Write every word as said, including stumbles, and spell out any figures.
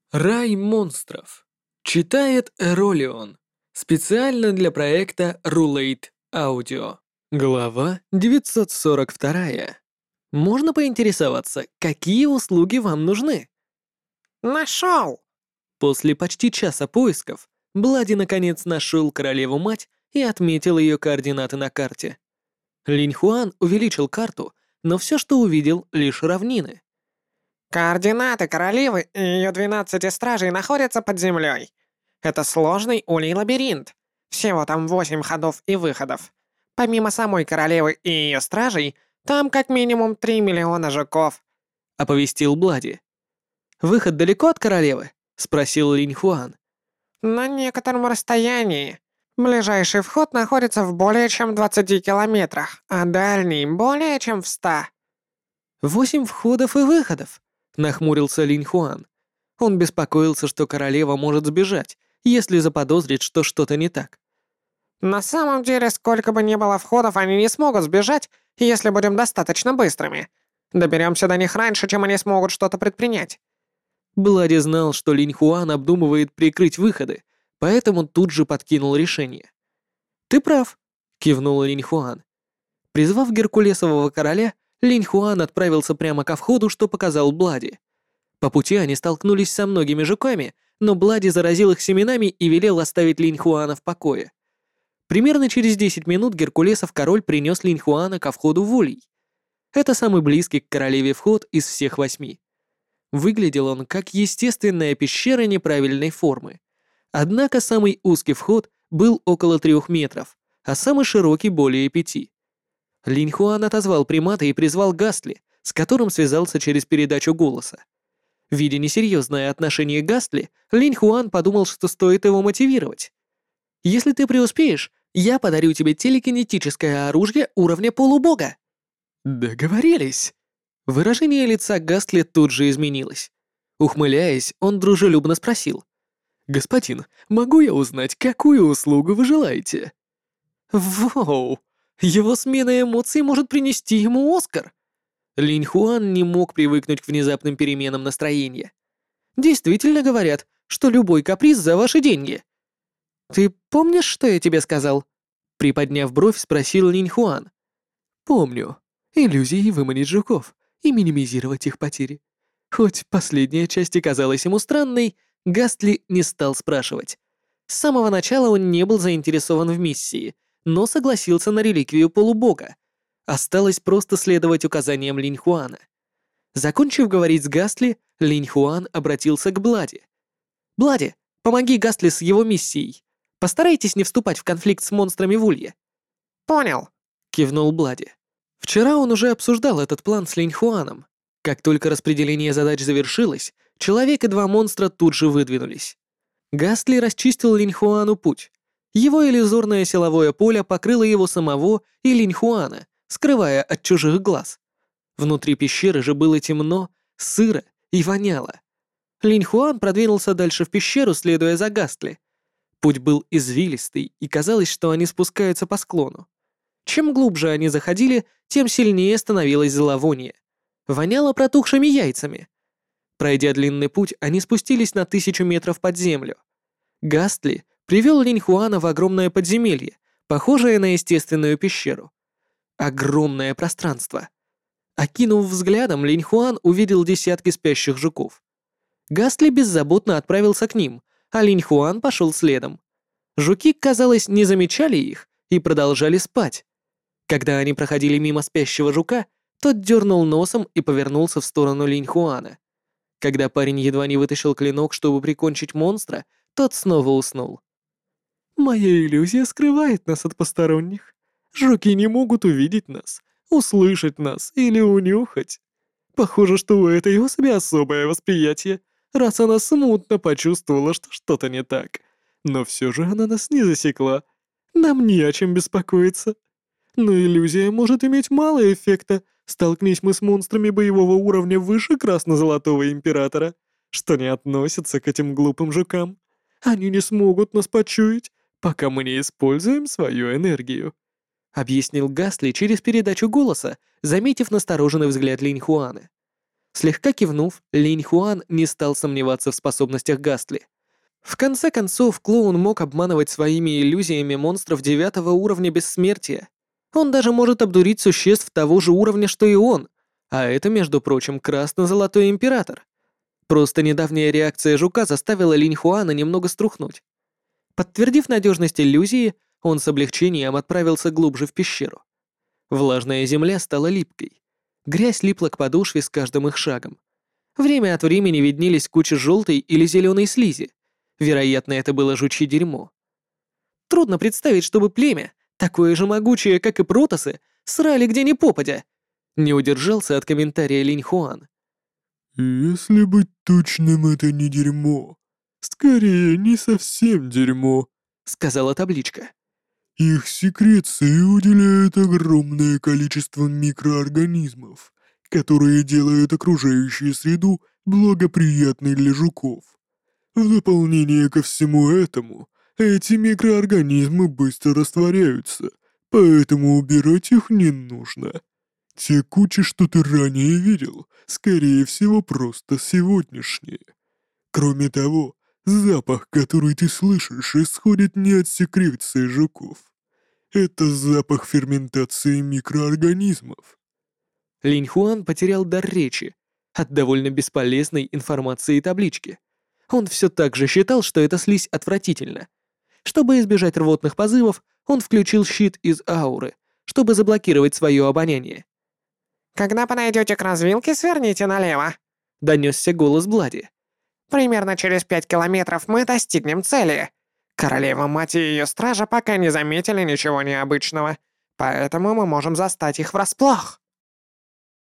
Рай монстров. Читает Эролион. Специально для проекта Рулейт Аудио. Глава девятьсот сорок два. Можно поинтересоваться, какие услуги вам нужны? Нашел! После почти часа поисков Блади наконец нашел королеву-мать и отметил ее координаты на карте. Линь Хуан увеличил карту, но все, что увидел, лишь равнины. Координаты королевы и ее двенадцати стражей находятся под землей. Это сложный улей-лабиринт. Всего там восемь ходов и выходов. Помимо самой королевы и ее стражей, там как минимум три миллиона жуков. Оповестил Блади. «Выход далеко от королевы?» — спросил Линь Хуан. На некотором расстоянии. Ближайший вход находится в более чем двадцати километрах, а дальний более чем в ста. «Восемь входов и выходов», — нахмурился Линь Хуан. Он беспокоился, что королева может сбежать, если заподозрит, что что-то не так. На самом деле, сколько бы ни было входов, они не смогут сбежать, если будем достаточно быстрыми. Доберемся до них раньше, чем они смогут что-то предпринять. Блади знал, что Линь Хуан обдумывает прикрыть выходы, поэтому тут же подкинул решение. «Ты прав», — кивнул Линь Хуан. Призвав Геркулесового короля, Линь Хуан отправился прямо ко входу, что показал Блади. По пути они столкнулись со многими жуками, но Блади заразил их семенами и велел оставить Линь Хуана в покое. Примерно через десять минут Геркулесов король принес Линь Хуана ко входу в улей. Это самый близкий к королеве вход из всех восьми. Выглядел он как естественная пещера неправильной формы. Однако самый узкий вход был около трех метров, а самый широкий более пяти. Линь Хуан отозвал примата и призвал Гастли, с которым связался через передачу голоса. Видя несерьезное отношение Гастли, Линь Хуан подумал, что стоит его мотивировать. «Если ты преуспеешь, я подарю тебе телекинетическое оружие уровня полубога». «Договорились». Выражение лица Гастли тут же изменилось. Ухмыляясь, он дружелюбно спросил. «Господин, могу я узнать, какую услугу вы желаете?» «Воу! Его смена эмоций может принести ему Оскар!» Линь Хуан не мог привыкнуть к внезапным переменам настроения. «Действительно говорят, что любой каприз за ваши деньги». «Ты помнишь, что я тебе сказал?» Приподняв бровь, спросил Линь Хуан. «Помню. Иллюзией выманить жуков и минимизировать их потери». Хоть последняя часть и казалась ему странной, Гастли не стал спрашивать. С самого начала он не был заинтересован в миссии, но согласился на реликвию полубога. Осталось просто следовать указаниям Линь Хуана. Закончив говорить с Гастли, Линь Хуан обратился к Блади. «Блади, помоги Гастли с его миссией. Постарайтесь не вступать в конфликт с монстрами в Улье». Понял. Кивнул Блади. Вчера он уже обсуждал этот план с Линь Хуаном. Как только распределение задач завершилось, человек и два монстра тут же выдвинулись. Гастли расчистил Линь Хуану путь. Его иллюзорное силовое поле покрыло его самого и Линь Хуана, скрывая от чужих глаз. Внутри пещеры же было темно, сыро и воняло. Линь Хуан продвинулся дальше в пещеру, следуя за Гастли. Путь был извилистый, и казалось, что они спускаются по склону. Чем глубже они заходили, тем сильнее становилось зловоние. Воняло протухшими яйцами. Пройдя длинный путь, они спустились на тысячу метров под землю. Гастли привел Линь Хуана в огромное подземелье, похожее на естественную пещеру. Огромное пространство. Окинув взглядом, Линь Хуан увидел десятки спящих жуков. Гастли беззаботно отправился к ним, а Линь Хуан пошел следом. Жуки, казалось, не замечали их и продолжали спать. Когда они проходили мимо спящего жука, тот дернул носом и повернулся в сторону Линь Хуана. Когда парень едва не вытащил клинок, чтобы прикончить монстра, тот снова уснул. «Моя иллюзия скрывает нас от посторонних. Жуки не могут увидеть нас, услышать нас или унюхать. Похоже, что у этой особи особое восприятие, раз она смутно почувствовала, что что-то не так. Но все же она нас не засекла. Нам не о чем беспокоиться. Но иллюзия может иметь мало эффекта, столкнись мы с монстрами боевого уровня выше Красно-Золотого Императора, что не относится к этим глупым жукам. Они не смогут нас почуять, пока мы не используем свою энергию», — объяснил Гастли через передачу голоса, заметив настороженный взгляд Линь Хуана. Слегка кивнув, Линь Хуан не стал сомневаться в способностях Гастли. В конце концов, клоун мог обманывать своими иллюзиями монстров девятого уровня бессмертия. Он даже может обдурить существ того же уровня, что и он, а это, между прочим, красно-золотой император. Просто недавняя реакция жука заставила Линь Хуана немного струхнуть. Подтвердив надежность иллюзии, он с облегчением отправился глубже в пещеру. Влажная земля стала липкой. Грязь липла к подошве с каждым их шагом. Время от времени виднелись кучи желтой или зеленой слизи. Вероятно, это было жучье дерьмо. Трудно представить, чтобы племя, такое же могучее, как и протосы, срали где ни попадя. Не удержался от комментария Линь Хуан. Если быть точным, это не дерьмо. Скорее, не совсем дерьмо, Сказала табличка. их секреции уделяют огромное количество микроорганизмов, которые делают окружающую среду благоприятной для жуков. В дополнение ко всему этому, эти микроорганизмы быстро растворяются, поэтому убирать их не нужно. Те кучи, что ты ранее видел, скорее всего, просто сегодняшние. Кроме того, запах, который ты слышишь, исходит не от секреции жуков. Это запах ферментации микроорганизмов. Линь Хуан потерял дар речи от довольно бесполезной информации таблички. Он все так же считал, что эта слизь отвратительна. Чтобы избежать рвотных позывов, он включил щит из ауры, чтобы заблокировать свое обоняние. Когда подойдете к развилке, сверните налево. Донесся голос Блади. Примерно через пять километров мы достигнем цели. Королева-мать и ее стража пока не заметили ничего необычного, поэтому мы можем застать их врасплох.